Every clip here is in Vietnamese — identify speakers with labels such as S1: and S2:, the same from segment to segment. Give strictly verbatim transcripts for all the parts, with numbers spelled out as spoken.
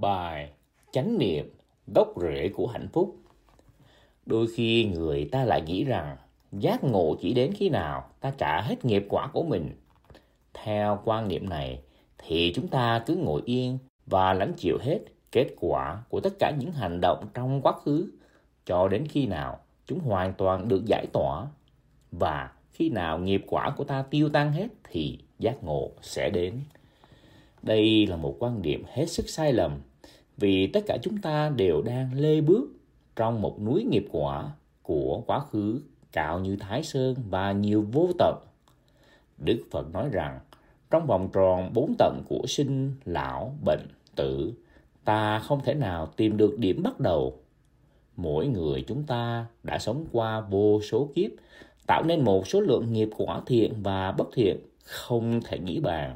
S1: Bài chánh niệm, gốc rễ của hạnh phúc. Đôi khi người ta lại nghĩ rằng giác ngộ chỉ đến khi nào ta trả hết nghiệp quả của mình. Theo quan niệm này thì chúng ta cứ ngồi yên và lãnh chịu hết kết quả của tất cả những hành động trong quá khứ cho đến khi nào chúng hoàn toàn được giải tỏa. Và khi nào nghiệp quả của ta tiêu tan hết thì giác ngộ sẽ đến. Đây là một quan điểm hết sức sai lầm, vì tất cả chúng ta đều đang lê bước trong một núi nghiệp quả của quá khứ cao như Thái Sơn và nhiều vô tận. Đức Phật nói rằng trong vòng tròn bốn tận của sinh, lão, bệnh, tử, ta không thể nào tìm được điểm bắt đầu. Mỗi người chúng ta đã sống qua vô số kiếp, tạo nên một số lượng nghiệp quả thiện và bất thiện không thể nghĩ bàn.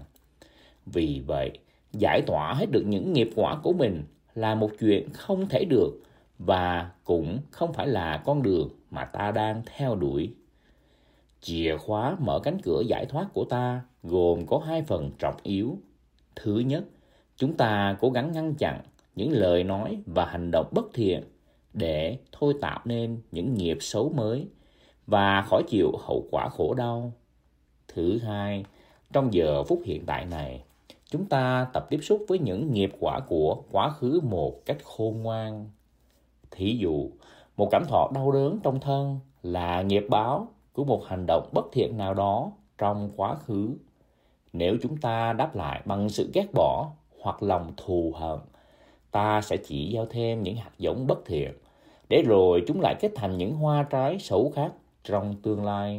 S1: Vì vậy, giải tỏa hết được những nghiệp quả của mình là một chuyện không thể được và cũng không phải là con đường mà ta đang theo đuổi. Chìa khóa mở cánh cửa giải thoát của ta gồm có hai phần trọng yếu. Thứ nhất, chúng ta cố gắng ngăn chặn những lời nói và hành động bất thiện để thôi tạo nên những nghiệp xấu mới và khỏi chịu hậu quả khổ đau. Thứ hai, trong giờ phút hiện tại này, chúng ta tập tiếp xúc với những nghiệp quả của quá khứ một cách khôn ngoan. Thí dụ, một cảm thọ đau đớn trong thân là nghiệp báo của một hành động bất thiện nào đó trong quá khứ. Nếu chúng ta đáp lại bằng sự ghét bỏ hoặc lòng thù hận, ta sẽ chỉ gieo thêm những hạt giống bất thiện, để rồi chúng lại kết thành những hoa trái xấu khác trong tương lai.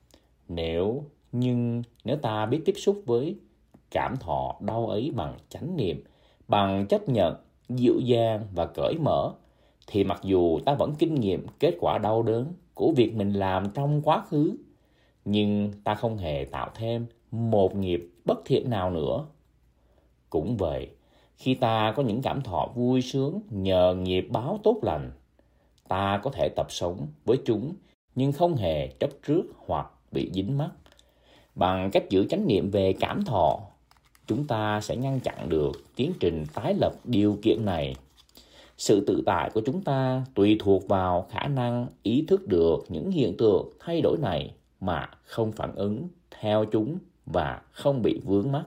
S1: Nếu, nhưng nếu ta biết tiếp xúc với cảm thọ đau ấy bằng chánh niệm, bằng chấp nhận, dịu dàng và cởi mở, thì mặc dù ta vẫn kinh nghiệm kết quả đau đớn của việc mình làm trong quá khứ, nhưng ta không hề tạo thêm một nghiệp bất thiện nào nữa. Cũng vậy, khi ta có những cảm thọ vui sướng nhờ nghiệp báo tốt lành, ta có thể tập sống với chúng nhưng không hề chấp trước hoặc bị dính mắc. Bằng cách giữ chánh niệm về cảm thọ, chúng ta sẽ ngăn chặn được tiến trình tái lập điều kiện này. Sự tự tại của chúng ta tùy thuộc vào khả năng ý thức được những hiện tượng thay đổi này mà không phản ứng theo chúng và không bị vướng mắc.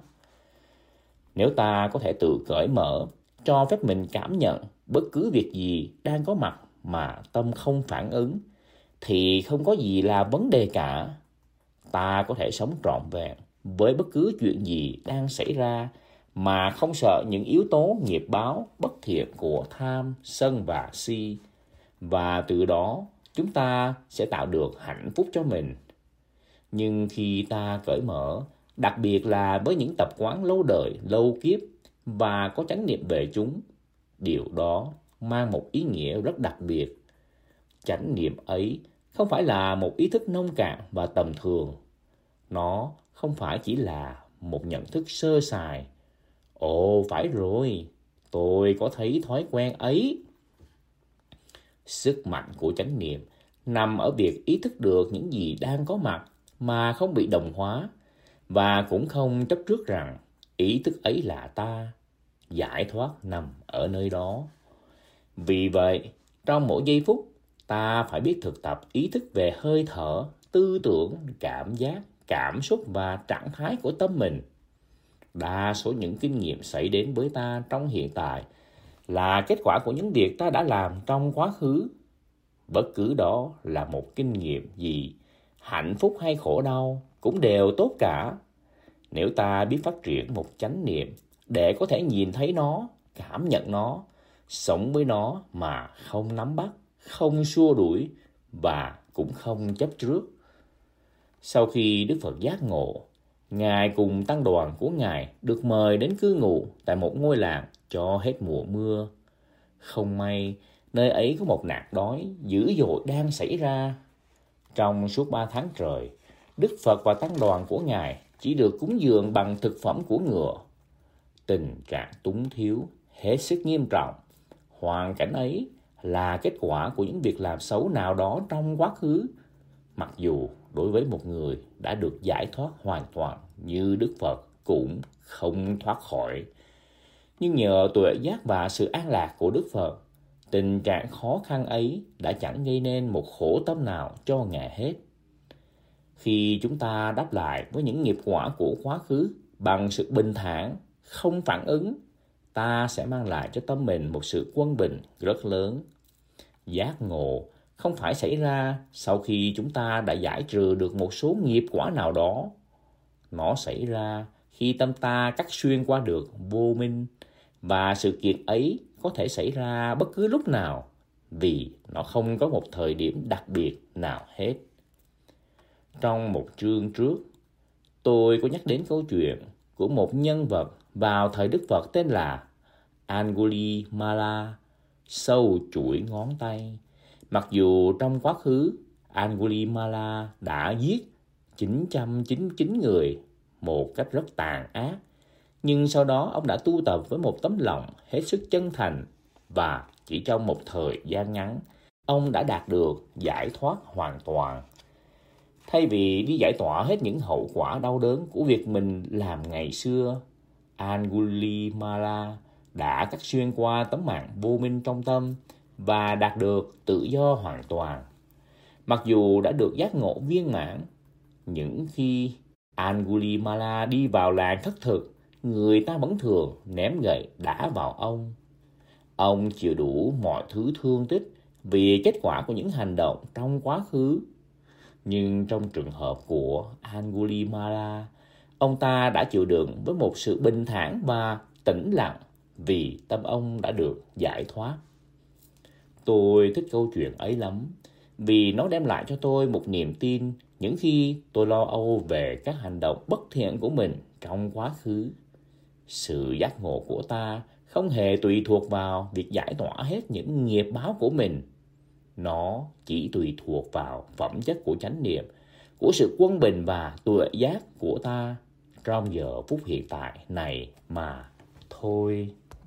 S1: Nếu ta có thể tự cởi mở, cho phép mình cảm nhận bất cứ việc gì đang có mặt mà tâm không phản ứng, thì không có gì là vấn đề cả. Ta có thể sống trọn vẹn với bất cứ chuyện gì đang xảy ra mà không sợ những yếu tố nghiệp báo bất thiện của tham, sân và si. Và từ đó chúng ta sẽ tạo được hạnh phúc cho mình. Nhưng khi ta cởi mở, đặc biệt là với những tập quán lâu đời, lâu kiếp và có chánh niệm về chúng, điều đó mang một ý nghĩa rất đặc biệt. Chánh niệm ấy không phải là một ý thức nông cạn và tầm thường. Nó không phải chỉ là một nhận thức sơ sài. Ồ, phải rồi, tôi có thấy thói quen ấy. Sức mạnh của chánh niệm nằm ở việc ý thức được những gì đang có mặt mà không bị đồng hóa, và cũng không chấp trước rằng ý thức ấy là ta. Giải thoát nằm ở nơi đó. Vì vậy, trong mỗi giây phút, ta phải biết thực tập ý thức về hơi thở, tư tưởng, cảm giác, cảm xúc và trạng thái của tâm mình. Đa số những kinh nghiệm xảy đến với ta trong hiện tại là kết quả của những việc ta đã làm trong quá khứ. Bất cứ đó là một kinh nghiệm gì, hạnh phúc hay khổ đau, cũng đều tốt cả. Nếu ta biết phát triển một chánh niệm để có thể nhìn thấy nó, cảm nhận nó, sống với nó mà không nắm bắt, không xua đuổi và cũng không chấp trước. Sau khi Đức Phật giác ngộ, Ngài cùng tăng đoàn của Ngài được mời đến cư ngụ tại một ngôi làng cho hết mùa mưa. Không may, nơi ấy có một nạn đói dữ dội đang xảy ra. Trong suốt ba tháng trời, Đức Phật và tăng đoàn của Ngài chỉ được cúng dường bằng thực phẩm của ngựa. Tình trạng túng thiếu hết sức nghiêm trọng. Hoàn cảnh ấy là kết quả của những việc làm xấu nào đó trong quá khứ, mặc dù đối với một người đã được giải thoát hoàn toàn như Đức Phật cũng không thoát khỏi. Nhưng nhờ tuệ giác và sự an lạc của Đức Phật, tình trạng khó khăn ấy đã chẳng gây nên một khổ tâm nào cho Ngài hết. Khi chúng ta đáp lại với những nghiệp quả của quá khứ bằng sự bình thản, không phản ứng, ta sẽ mang lại cho tâm mình một sự quân bình rất lớn. Giác ngộ không phải xảy ra sau khi chúng ta đã giải trừ được một số nghiệp quả nào đó. Nó xảy ra khi tâm ta cắt xuyên qua được vô minh, và sự kiện ấy có thể xảy ra bất cứ lúc nào, vì nó không có một thời điểm đặc biệt nào hết. Trong một chương trước, tôi có nhắc đến câu chuyện của một nhân vật vào thời Đức Phật tên là Angulimala, sâu chuỗi ngón tay. Mặc dù trong quá khứ, Angulimala đã giết chín trăm chín mươi chín người một cách rất tàn ác, nhưng sau đó ông đã tu tập với một tấm lòng hết sức chân thành, và chỉ trong một thời gian ngắn, ông đã đạt được giải thoát hoàn toàn. Thay vì đi giải tỏa hết những hậu quả đau đớn của việc mình làm ngày xưa, Angulimala đã cắt xuyên qua tấm màn vô minh trong tâm và đạt được tự do hoàn toàn. Mặc dù đã được giác ngộ viên mãn, những khi Angulimala đi vào làng thất thực, người ta vẫn thường ném gậy đá vào ông. Ông chịu đủ mọi thứ thương tích vì kết quả của những hành động trong quá khứ. Nhưng trong trường hợp của Angulimala, ông ta đã chịu đựng với một sự bình thản và tĩnh lặng vì tâm ông đã được giải thoát. Tôi thích câu chuyện ấy lắm, vì nó đem lại cho tôi một niềm tin những khi tôi lo âu về các hành động bất thiện của mình trong quá khứ. Sự giác ngộ của ta không hề tùy thuộc vào việc giải tỏa hết những nghiệp báo của mình. Nó chỉ tùy thuộc vào phẩm chất của chánh niệm, của sự quân bình và tuệ giác của ta trong giờ phút hiện tại này mà thôi.